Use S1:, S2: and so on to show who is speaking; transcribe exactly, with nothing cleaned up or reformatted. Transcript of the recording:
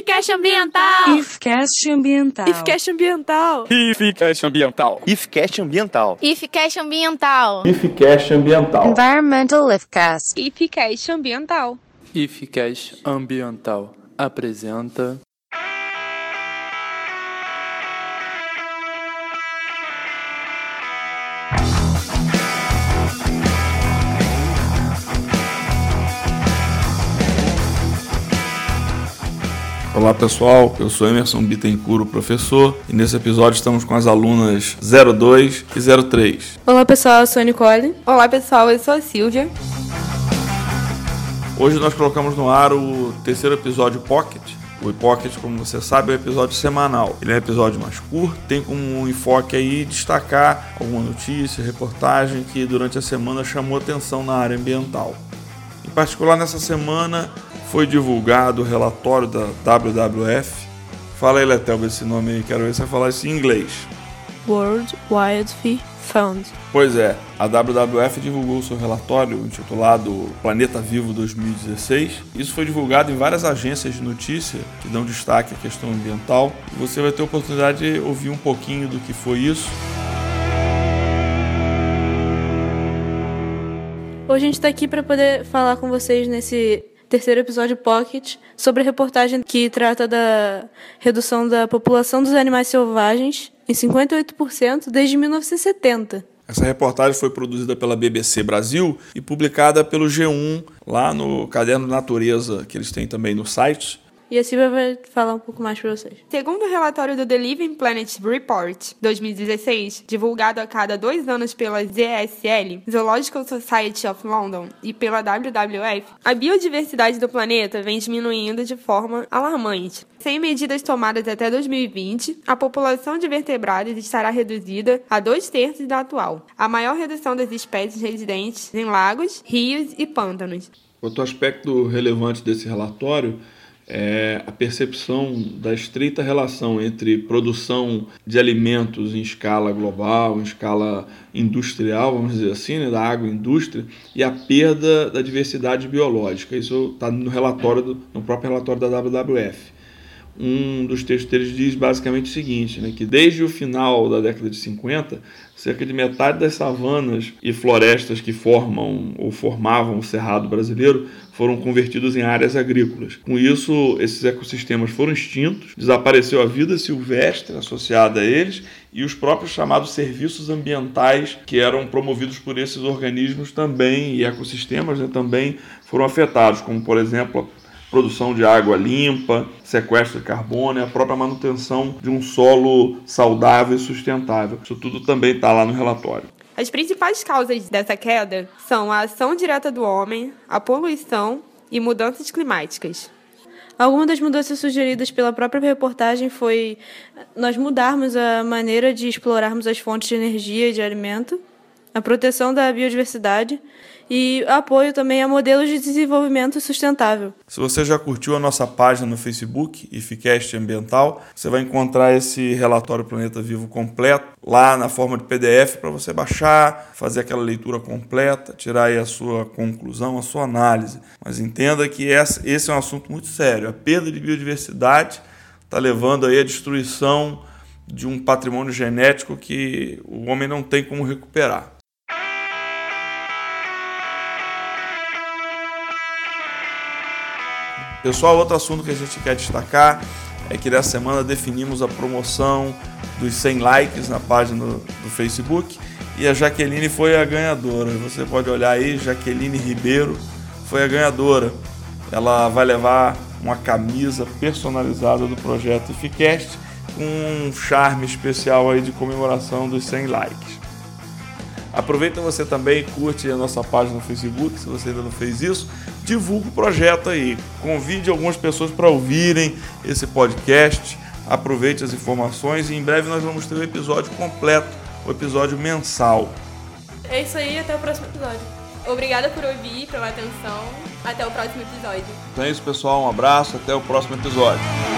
S1: IFCast Ambiental!
S2: IFCast Ambiental!
S1: IFCast Ambiental!
S3: IFCast Ambiental!
S4: IFCast Ambiental!
S1: IFCast Ambiental!
S5: IFCast Ambiental!
S2: Environmental IFCast!
S6: IFCast Ambiental!
S3: IFCast Ambiental apresenta...
S5: Olá pessoal, eu sou Emerson Bittencourt, o professor, e nesse episódio estamos com as alunas zero dois e zero três.
S7: Olá pessoal, eu sou a Nicole.
S6: Olá pessoal, eu sou a Silvia.
S5: Hoje nós colocamos no ar o terceiro episódio Pocket. O Pocket, como você sabe, é um episódio semanal. Ele é um episódio mais curto, tem como enfoque aí destacar alguma notícia, reportagem que durante a semana chamou atenção na área ambiental. Em particular, nessa semana foi divulgado o relatório da W W F. Fala aí, Letel, esse nome aí, quero ver se você falar isso em inglês.
S7: World Wildlife Fund.
S5: Pois é, a W W F divulgou seu relatório intitulado Planeta Vivo dois mil e dezesseis. Isso foi divulgado em várias agências de notícia que dão destaque à questão ambiental. E você vai ter a oportunidade de ouvir um pouquinho do que foi isso.
S7: Hoje a gente está aqui para poder falar com vocês nesse terceiro episódio Pocket sobre a reportagem que trata da redução da população dos animais selvagens em cinquenta e oito por cento desde mil novecentos e setenta.
S5: Essa reportagem foi produzida pela B B C Brasil e publicada pelo G um lá no Caderno Natureza, que eles têm também no site.
S7: E a Silvia vai falar um pouco mais para vocês.
S6: Segundo o relatório do The Living Planet Report dois mil e dezesseis, divulgado a cada dois anos pela Z S L, Zoological Society of London, e pela W W F, a biodiversidade do planeta vem diminuindo de forma alarmante. Sem medidas tomadas até dois mil e vinte, a população de vertebrados estará reduzida a dois terços da atual. A maior redução das espécies residentes em lagos, rios e pântanos.
S5: Outro aspecto relevante desse relatório é a percepção da estreita relação entre produção de alimentos em escala global, em escala industrial, vamos dizer assim, né, da agroindústria, e a perda da diversidade biológica. Isso está no relatório, do, no próprio relatório da W W F. Um dos textos deles diz basicamente o seguinte, né, que desde o final da década de cinquenta, cerca de metade das savanas e florestas que formam ou formavam o Cerrado brasileiro foram convertidos em áreas agrícolas. Com isso, esses ecossistemas foram extintos, desapareceu a vida silvestre associada a eles e os próprios chamados serviços ambientais que eram promovidos por esses organismos também, e ecossistemas, né, também foram afetados, como por exemplo produção de água limpa, sequestro de carbono e a própria manutenção de um solo saudável e sustentável. Isso tudo também está lá no relatório.
S6: As principais causas dessa queda são a ação direta do homem, a poluição e mudanças climáticas.
S7: Algumas das mudanças sugeridas pela própria reportagem foi nós mudarmos a maneira de explorarmos as fontes de energia e de alimento, a proteção da biodiversidade e apoio também a modelos de desenvolvimento sustentável.
S5: Se você já curtiu a nossa página no Facebook, IFCast Ambiental, você vai encontrar esse relatório Planeta Vivo completo lá na forma de P D F para você baixar, fazer aquela leitura completa, tirar aí a sua conclusão, a sua análise. Mas entenda que esse é um assunto muito sério. A perda de biodiversidade está levando aí à destruição de um patrimônio genético que o homem não tem como recuperar. Pessoal, outro assunto que a gente quer destacar é que nessa semana definimos a promoção dos cem likes na página do Facebook e a Jaqueline foi a ganhadora. Você pode olhar aí, Jaqueline Ribeiro foi a ganhadora. Ela vai levar uma camisa personalizada do projeto IFCast com um charme especial aí de comemoração dos cem likes. Aproveita você também e curte a nossa página no Facebook, se você ainda não fez isso. Divulga o projeto aí, convide algumas pessoas para ouvirem esse podcast, aproveite as informações e em breve nós vamos ter o episódio completo, o episódio mensal.
S7: É isso aí, até o próximo episódio.
S6: Obrigada por ouvir, pela atenção. Até o próximo episódio.
S5: Então é isso, pessoal, um abraço, até o próximo episódio.